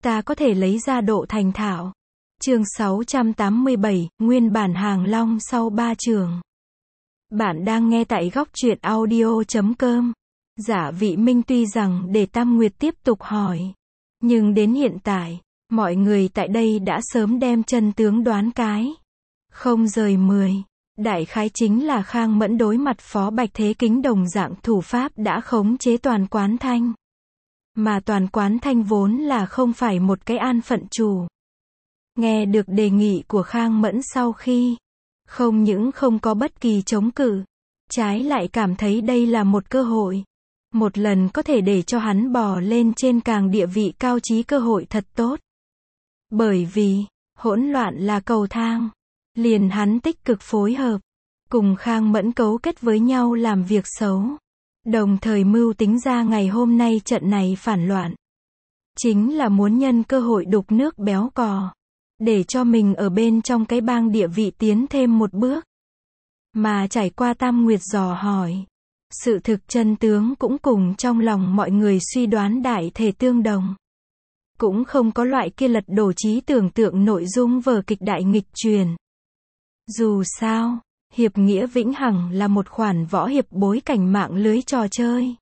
ta có thể lấy ra độ thành thạo. Chương 687, nguyên bản Hàng Long sau 3 trường. Bạn đang nghe tại góc truyện audio.com. Dạ Vị Minh tuy rằng để Tam Nguyệt tiếp tục hỏi, nhưng đến hiện tại, mọi người tại đây đã sớm đem chân tướng đoán cái. Không rời 10. Đại khái chính là Khang Mẫn đối mặt Phó Bạch Thế Kính đồng dạng thủ pháp đã khống chế Toàn Quán Thanh. Mà Toàn Quán Thanh vốn là không phải một cái an phận chủ. Nghe được đề nghị của Khang Mẫn sau khi, không những không có bất kỳ chống cự, trái lại cảm thấy đây là một cơ hội. Một lần có thể để cho hắn bò lên trên càng địa vị cao trí cơ hội thật tốt. Bởi vì, hỗn loạn là cầu thang. Liền hắn tích cực phối hợp, cùng Khang Mẫn cấu kết với nhau làm việc xấu. Đồng thời mưu tính ra ngày hôm nay trận này phản loạn. Chính là muốn nhân cơ hội đục nước béo cò. Để cho mình ở bên trong cái bang địa vị tiến thêm một bước. Mà trải qua Tam Nguyệt dò hỏi. Sự thực chân tướng cũng cùng trong lòng mọi người suy đoán đại thể tương đồng. Cũng không có loại kia lật đổ trí tưởng tượng nội dung vở kịch đại nghịch truyền. Dù sao, Hiệp Nghĩa Vĩnh Hằng là một khoản võ hiệp bối cảnh mạng lưới trò chơi.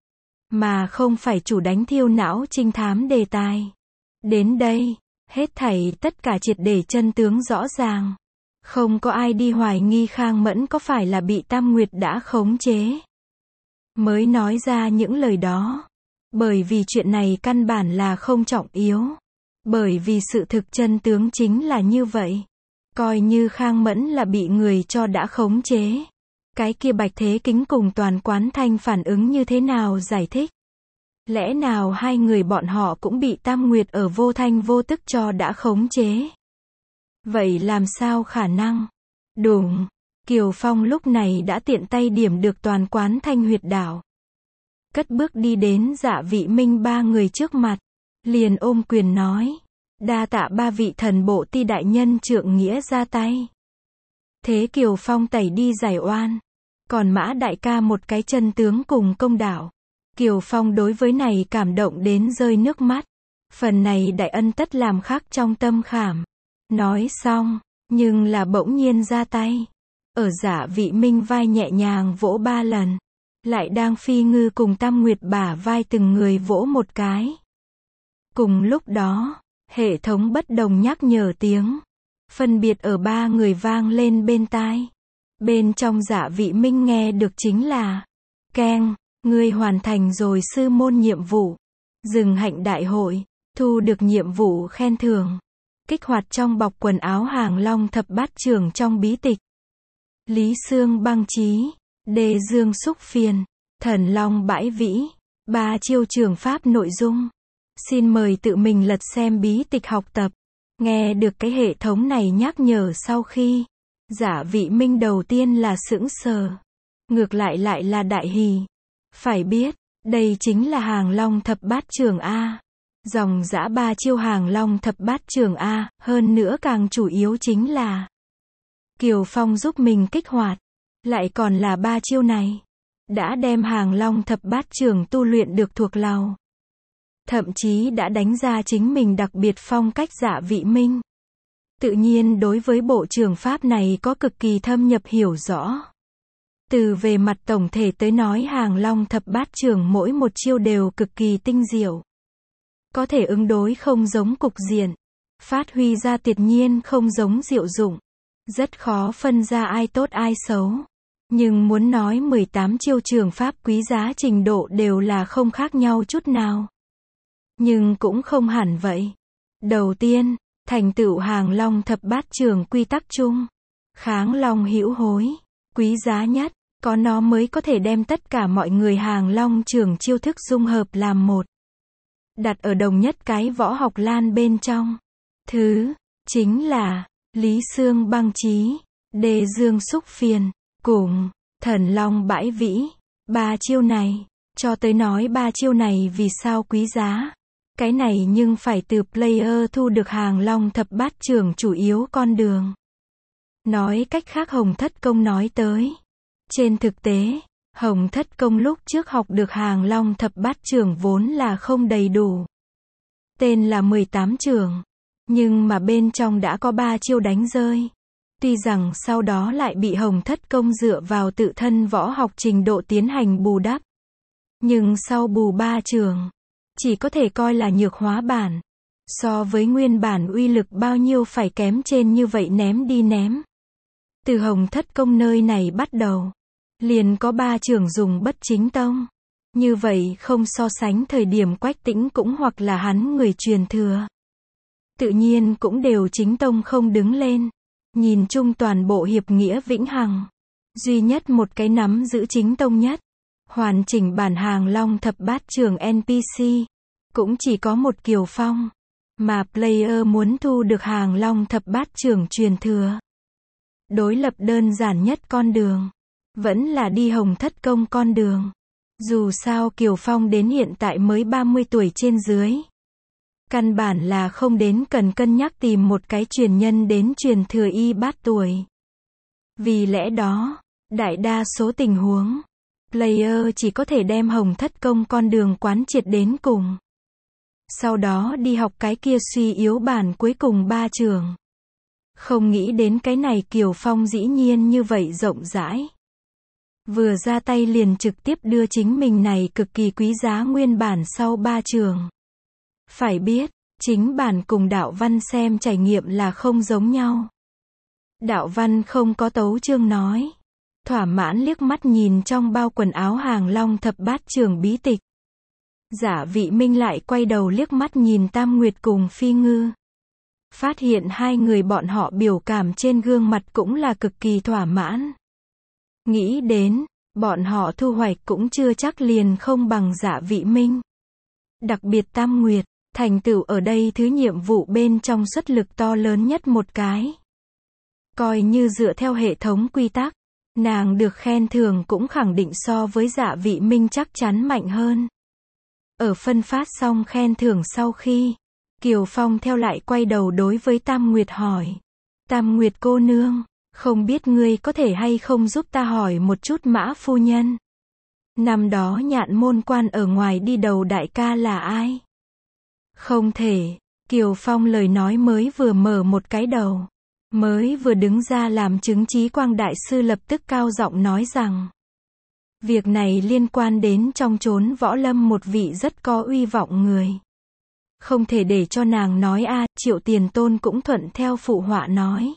Mà không phải chủ đánh thiêu não trinh thám đề tài. Đến đây, hết thảy tất cả triệt để chân tướng rõ ràng. Không có ai đi hoài nghi Khang Mẫn có phải là bị Tam Nguyệt đã khống chế. Mới nói ra những lời đó. Bởi vì chuyện này căn bản là không trọng yếu. Bởi vì sự thực chân tướng chính là như vậy. Coi như Khang Mẫn là bị người cho đã khống chế. Cái kia Bạch Thế Kính cùng Toàn Quán Thanh phản ứng như thế nào giải thích? Lẽ nào hai người bọn họ cũng bị Tam Nguyệt ở vô thanh vô tức cho đã khống chế? Vậy làm sao khả năng? Đúng, Kiều Phong lúc này đã tiện tay điểm được Toàn Quán Thanh huyệt đạo. Cất bước đi đến Dạ Vị Minh ba người trước mặt. Liền ôm quyền nói. Đa tạ ba vị thần bộ ti đại nhân trượng nghĩa ra tay. Thế Kiều Phong tẩy đi giải oan. Còn Mã đại ca một cái chân tướng cùng công đạo. Kiều Phong đối với này cảm động đến rơi nước mắt. Phần này đại ân tất làm khắc trong tâm khảm. Nói xong, nhưng là bỗng nhiên ra tay. Ở Dạ Vị Minh vai nhẹ nhàng vỗ 3 lần. Lại đang Phi Ngư cùng Tam Nguyệt bả vai từng người vỗ một cái. Cùng lúc đó, hệ thống bất đồng nhắc nhở tiếng. Phân biệt ở 3 người vang lên bên tai. Bên trong Dạ Vị Minh nghe được chính là keng, ngươi hoàn thành rồi sư môn nhiệm vụ. Dừng hạnh đại hội, thu được nhiệm vụ khen thưởng. Kích hoạt trong bọc quần áo Hàng Long thập bát trưởng trong bí tịch. Lý Xương băng chí, Đề Dương xúc phiền, Thần Long bãi vĩ, 3 chiêu trường pháp nội dung. Xin mời tự mình lật xem bí tịch học tập. Nghe được cái hệ thống này nhắc nhở sau khi, Dạ Vị Minh đầu tiên là sững sờ. Ngược lại là đại hỉ. Phải biết, đây chính là Hàng Long thập bát trưởng A. Dòng dã 3 chiêu Hàng Long thập bát trưởng A, hơn nữa càng chủ yếu chính là Kiều Phong giúp mình kích hoạt. Lại còn là 3 chiêu này. Đã đem Hàng Long thập bát trưởng tu luyện được thuộc lòng. Thậm chí đã đánh ra chính mình đặc biệt phong cách Dạ Vị Minh. Tự nhiên đối với bộ trường pháp này có cực kỳ thâm nhập hiểu rõ. Từ về mặt tổng thể tới nói Hàng Long thập bát trưởng mỗi một chiêu đều cực kỳ tinh diệu. Có thể ứng đối không giống cục diện. Phát huy ra tuyệt nhiên không giống diệu dụng. Rất khó phân ra ai tốt ai xấu. Nhưng muốn nói 18 chiêu trường pháp quý giá trình độ đều là không khác nhau chút nào. Nhưng cũng không hẳn vậy. Đầu tiên, thành tựu Hàng Long thập bát trường quy tắc chung. Kháng Long hữu hối. Quý giá nhất, có nó mới có thể đem tất cả mọi người Hàng Long trường chiêu thức dung hợp làm một. Đặt ở đồng nhất cái võ học lan bên trong. Thứ, chính là, Lý Xương băng chí, Đề Dương xúc phiền, cùng, Thần Long bãi vĩ. 3 chiêu này, cho tới nói 3 chiêu này vì sao quý giá. Cái này nhưng phải từ player thu được Hàng Long thập bát trưởng chủ yếu con đường. Nói cách khác Hồng Thất Công nói tới. Trên thực tế, Hồng Thất Công lúc trước học được Hàng Long thập bát trưởng vốn là không đầy đủ. tên là 18 trường. Nhưng mà bên trong đã có 3 chiêu đánh rơi. Tuy rằng sau đó lại bị Hồng Thất Công dựa vào tự thân võ học trình độ tiến hành bù đắp. Nhưng sau bù 3 trường, chỉ có thể coi là nhược hóa bản. So với nguyên bản uy lực bao nhiêu phải kém trên như vậy ném đi ném. Từ Hồng Thất Công nơi này bắt đầu, liền có 3 trường dùng bất chính tông. Như vậy không so sánh thời điểm Quách Tĩnh cũng hoặc là hắn người truyền thừa. Tự nhiên cũng đều chính tông không đứng lên. Nhìn chung toàn bộ hiệp nghĩa vĩnh hằng. Duy nhất một cái nắm giữ chính tông nhất. Hoàn chỉnh bản Hàng Long thập bát trường NPC. Cũng chỉ có một Kiều Phong. Mà player muốn thu được Hàng Long thập bát trường truyền thừa. Đối lập đơn giản nhất con đường. Vẫn là đi Hồng Thất Công con đường. Dù sao Kiều Phong đến hiện tại mới 30 tuổi trên dưới. Căn bản là không đến cần cân nhắc tìm một cái truyền nhân đến truyền thừa y bát tuổi. Vì lẽ đó, đại đa số tình huống, player chỉ có thể đem Hồng Thất Công con đường quán triệt đến cùng. Sau đó đi học cái kia suy yếu bản cuối cùng 3 trường. Không nghĩ đến cái này Kiều Phong dĩ nhiên như vậy rộng rãi. Vừa ra tay liền trực tiếp đưa chính mình này cực kỳ quý giá nguyên bản sau 3 trường. Phải biết, chính bản cùng đạo văn xem trải nghiệm là không giống nhau. Đạo văn không có tấu chương nói. Thỏa mãn liếc mắt nhìn trong bao quần áo Hàng Long thập bát trường bí tịch. Giả Vị Minh lại quay đầu liếc mắt nhìn Tam Nguyệt cùng Phi Ngư. Phát hiện hai người bọn họ biểu cảm trên gương mặt cũng là cực kỳ thỏa mãn. Nghĩ đến, bọn họ thu hoạch cũng chưa chắc liền không bằng Giả Vị Minh. Đặc biệt Tam Nguyệt, thành tựu ở đây thứ nhiệm vụ bên trong xuất lực to lớn nhất một cái. Coi như dựa theo hệ thống quy tắc, nàng được khen thưởng cũng khẳng định so với Giả Vị Minh chắc chắn mạnh hơn. Ở phân phát xong khen thưởng sau khi, Kiều Phong theo lại quay đầu đối với Tam Nguyệt hỏi. Tam Nguyệt cô nương, không biết ngươi có thể hay không giúp ta hỏi một chút Mã phu nhân. Năm đó Nhạn Môn quan ở ngoài đi đầu đại ca là ai? Không thể, Kiều Phong lời nói mới vừa mở một cái đầu. Mới vừa đứng ra làm chứng Chí Quang đại sư lập tức cao giọng nói rằng. Việc này liên quan đến trong chốn võ lâm một vị rất có uy vọng người. Không thể để cho nàng nói a. Triệu Tiền Tôn cũng thuận theo phụ họa nói.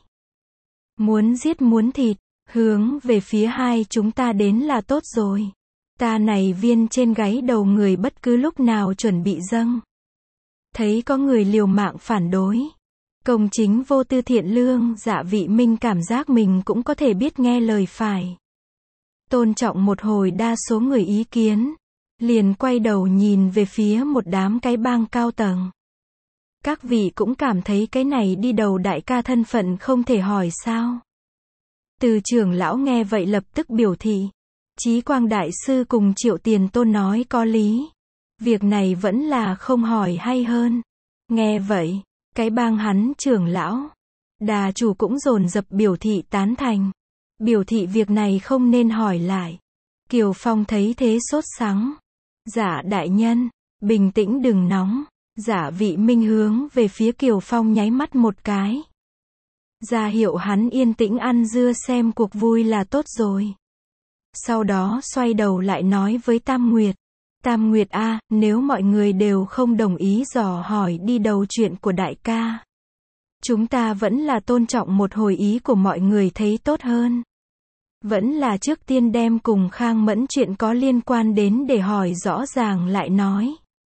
Muốn giết muốn thịt, hướng về phía hai chúng ta đến là tốt rồi. Ta này viên trên gáy đầu người bất cứ lúc nào chuẩn bị dâng. Thấy có người liều mạng phản đối. Công chính vô tư thiện lương, Giả Vị Minh cảm giác mình cũng có thể biết nghe lời phải. Tôn trọng một hồi đa số người ý kiến. Liền quay đầu nhìn về phía một đám cái bang cao tầng. Các vị cũng cảm thấy cái này đi đầu đại ca thân phận không thể hỏi sao. Từ trưởng lão nghe vậy lập tức biểu thị. Chí Quang đại sư cùng Triệu Tiền Tôn nói có lý. Việc này vẫn là không hỏi hay hơn. Nghe vậy, cái bang hắn trưởng lão, đà chủ cũng dồn dập biểu thị tán thành. Biểu thị việc này không nên hỏi lại. Kiều Phong thấy thế sốt sắng. Giả đại nhân, bình tĩnh đừng nóng. Giả Vị Minh hướng về phía Kiều Phong nháy mắt một cái. Ra hiệu hắn yên tĩnh ăn dưa xem cuộc vui là tốt rồi. Sau đó xoay đầu lại nói với Tam Nguyệt. Tam Nguyệt a, nếu mọi người đều không đồng ý dò hỏi đi đầu chuyện của đại ca. Chúng ta vẫn là tôn trọng một hồi ý của mọi người thấy tốt hơn. Vẫn là trước tiên đem cùng Khang Mẫn chuyện có liên quan đến để hỏi rõ ràng lại nói.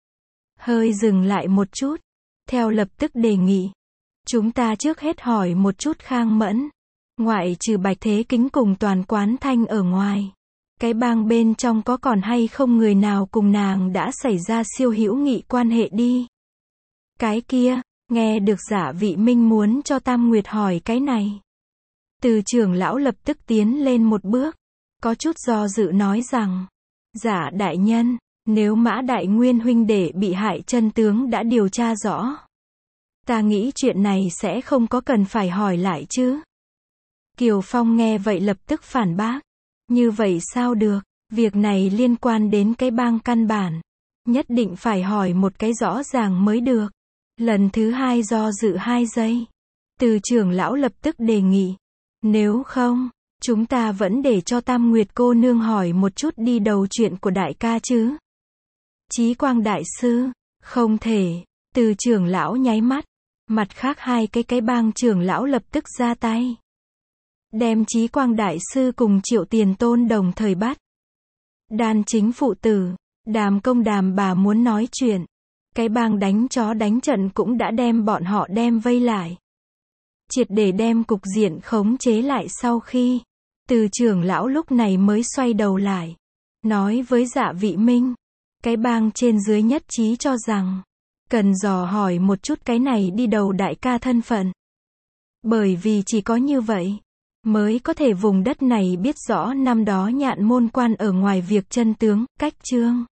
Hơi dừng lại một chút. Theo lập tức đề nghị. Chúng ta trước hết hỏi một chút Khang Mẫn. Ngoại trừ Bạch Thế Kính cùng Toàn Quán Thanh ở ngoài. Cái bang bên trong có còn hay không người nào cùng nàng đã xảy ra siêu hữu nghị quan hệ đi. Cái kia, nghe được Giả Vị Minh muốn cho Tam Nguyệt hỏi cái này. Từ trưởng lão lập tức tiến lên một bước. Có chút do dự nói rằng. Giả đại nhân, nếu Mã Đại Nguyên huynh đệ bị hại chân tướng đã điều tra rõ. Ta nghĩ chuyện này sẽ không có cần phải hỏi lại chứ. Kiều Phong nghe vậy lập tức phản bác. Như vậy sao được, việc này liên quan đến cái bang căn bản. Nhất định phải hỏi một cái rõ ràng mới được. Lần thứ hai do dự 2 giây. Từ trưởng lão lập tức đề nghị. Nếu không, chúng ta vẫn để cho Tam Nguyệt cô nương hỏi một chút đi đầu chuyện của đại ca chứ. Chí Quang đại sư, không thể. Từ trưởng lão nháy mắt. Mặt khác hai cái bang trưởng lão lập tức ra tay. Đem Chí Quang đại sư cùng Triệu Tiền Tôn đồng thời bắt. Đan chính phụ tử, Đàm công Đàm bà muốn nói chuyện. Cái bang đánh chó đánh trận cũng đã đem bọn họ đem vây lại. Triệt để đem cục diện khống chế lại sau khi. Từ trưởng lão lúc này mới xoay đầu lại. Nói với Dạ Vị Minh. Cái bang trên dưới nhất trí cho rằng. Cần dò hỏi một chút cái này đi đầu đại ca thân phận. Bởi vì chỉ có như vậy. Mới có thể vùng đất này biết rõ năm đó Nhạn Môn quan ở ngoài việc chân tướng, cách chương.